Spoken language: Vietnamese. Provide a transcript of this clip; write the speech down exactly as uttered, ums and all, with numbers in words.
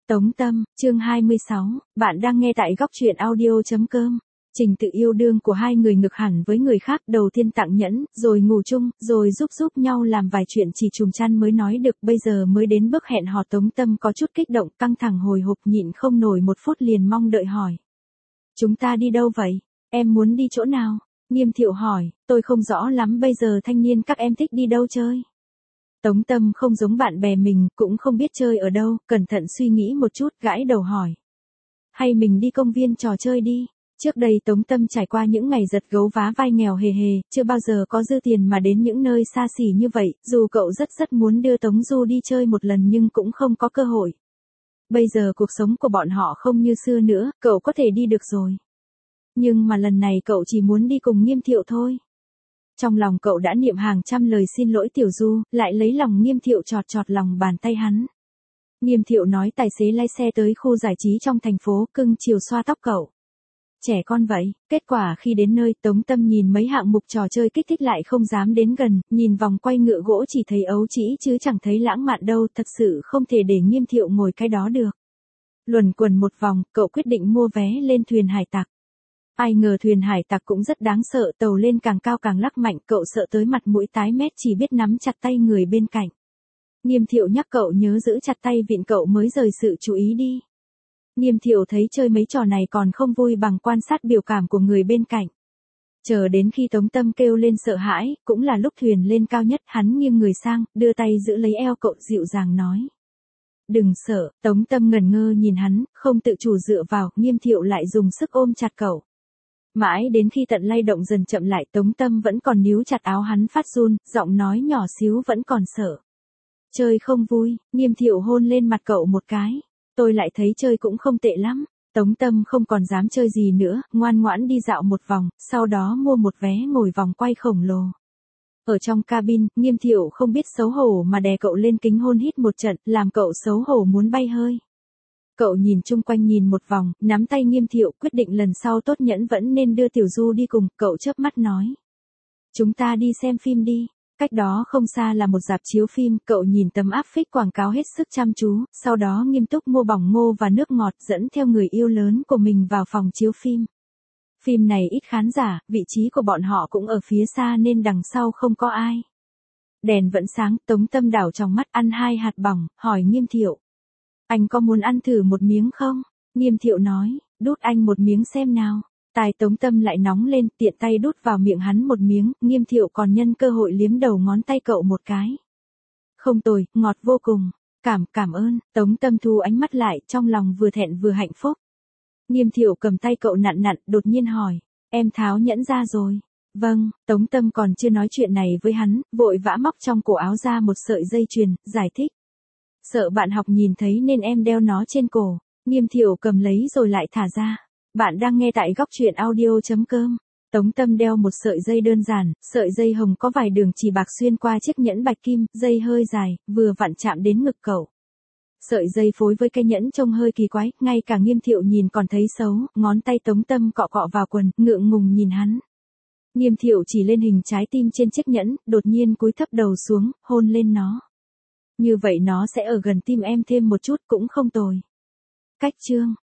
Tống Tâm, chương hai mươi sáu, bạn đang nghe tại góc truyện audio.com. Trình tự yêu đương của hai người ngược hẳn với người khác, đầu tiên tặng nhẫn, rồi ngủ chung, rồi giúp giúp nhau làm vài chuyện chỉ chùm chăn mới nói được, bây giờ mới đến bước hẹn hò. Tống Tâm có chút kích động, căng thẳng hồi hộp, nhịn không nổi một phút liền mong đợi hỏi. Chúng ta đi đâu vậy? Em muốn đi chỗ nào? Nghiêm Thiệu hỏi, tôi không rõ lắm bây giờ thanh niên các em thích đi đâu chơi. Tống Tâm không giống bạn bè mình, cũng không biết chơi ở đâu, cẩn thận suy nghĩ một chút, gãi đầu hỏi. Hay mình đi công viên trò chơi đi. Trước đây Tống Tâm trải qua những ngày giật gấu vá vai nghèo hề hề, chưa bao giờ có dư tiền mà đến những nơi xa xỉ như vậy, dù cậu rất rất muốn đưa Tống Du đi chơi một lần nhưng cũng không có cơ hội. Bây giờ cuộc sống của bọn họ không như xưa nữa, cậu có thể đi được rồi. Nhưng mà lần này cậu chỉ muốn đi cùng Nghiêm Thiệu thôi. Trong lòng cậu đã niệm hàng trăm lời xin lỗi Tiểu Du, lại lấy lòng Nghiêm Thiệu chọt chọt lòng bàn tay hắn. Nghiêm Thiệu nói tài xế lái xe tới khu giải trí trong thành phố, cưng chiều xoa tóc cậu. Trẻ con vậy, kết quả khi đến nơi Tống Tâm nhìn mấy hạng mục trò chơi kích thích lại không dám đến gần, nhìn vòng quay ngựa gỗ chỉ thấy ấu trĩ chứ chẳng thấy lãng mạn đâu, thật sự không thể để Nghiêm Thiệu ngồi cái đó được. Luẩn quẩn một vòng, cậu quyết định mua vé lên thuyền hải tặc. Ai ngờ thuyền hải tặc cũng rất đáng sợ, tàu lên càng cao càng lắc mạnh, cậu sợ tới mặt mũi tái mét chỉ biết nắm chặt tay người bên cạnh. Nghiêm Thiệu nhắc cậu nhớ giữ chặt tay vịn cậu mới rời sự chú ý đi. Nghiêm Thiệu thấy chơi mấy trò này còn không vui bằng quan sát biểu cảm của người bên cạnh. Chờ đến khi Tống Tâm kêu lên sợ hãi, cũng là lúc thuyền lên cao nhất, hắn nghiêng người sang, đưa tay giữ lấy eo cậu dịu dàng nói. Đừng sợ. Tống Tâm ngẩn ngơ nhìn hắn, không tự chủ dựa vào, Nghiêm Thiệu lại dùng sức ôm chặt cậu. Mãi đến khi tận lay động dần chậm lại, Tống Tâm vẫn còn níu chặt áo hắn phát run, giọng nói nhỏ xíu vẫn còn sợ. Chơi không vui. Nghiêm Thiệu hôn lên mặt cậu một cái. Tôi lại thấy chơi cũng không tệ lắm. Tống Tâm không còn dám chơi gì nữa, ngoan ngoãn đi dạo một vòng, sau đó mua một vé ngồi vòng quay khổng lồ. Ở trong cabin, Nghiêm Thiệu không biết xấu hổ mà đè cậu lên kính hôn hít một trận, làm cậu xấu hổ muốn bay hơi. Cậu nhìn chung quanh nhìn một vòng, nắm tay Nghiêm Thiệu, quyết định lần sau tốt nhẫn vẫn nên đưa Tiểu Du đi cùng, cậu chớp mắt nói. Chúng ta đi xem phim đi. Cách đó không xa là một rạp chiếu phim, cậu nhìn tấm áp phích quảng cáo hết sức chăm chú, sau đó nghiêm túc mua bỏng ngô và nước ngọt dẫn theo người yêu lớn của mình vào phòng chiếu phim. Phim này ít khán giả, vị trí của bọn họ cũng ở phía xa nên đằng sau không có ai. Đèn vẫn sáng, Tống Tâm đảo trong mắt ăn hai hạt bỏng, hỏi Nghiêm Thiệu. Anh có muốn ăn thử một miếng không? Nghiêm Thiệu nói, đút anh một miếng xem nào. Tai Tống Tâm lại nóng lên, tiện tay đút vào miệng hắn một miếng, Nghiêm Thiệu còn nhân cơ hội liếm đầu ngón tay cậu một cái. Không tồi, ngọt vô cùng. Cảm, cảm ơn. Tống Tâm thu ánh mắt lại, trong lòng vừa thẹn vừa hạnh phúc. Nghiêm Thiệu cầm tay cậu nặn nặn, đột nhiên hỏi, em tháo nhẫn ra rồi. Vâng. Tống Tâm còn chưa nói chuyện này với hắn, vội vã móc trong cổ áo ra một sợi dây chuyền, giải thích. Sợ bạn học nhìn thấy nên em đeo nó trên cổ. Nghiêm Thiệu cầm lấy rồi lại thả ra. Bạn đang nghe tại góc truyện audio.com. Tống Tâm đeo một sợi dây đơn giản, sợi dây hồng có vài đường chỉ bạc xuyên qua chiếc nhẫn bạch kim, dây hơi dài, vừa vặn chạm đến ngực cậu. Sợi dây phối với cây nhẫn trông hơi kỳ quái, ngay cả Nghiêm Thiệu nhìn còn thấy xấu, ngón tay Tống Tâm cọ cọ vào quần, ngượng ngùng nhìn hắn. Nghiêm Thiệu chỉ lên hình trái tim trên chiếc nhẫn, đột nhiên cúi thấp đầu xuống, hôn lên nó. Như vậy nó sẽ ở gần tim em thêm một chút cũng không tồi. Cách chương.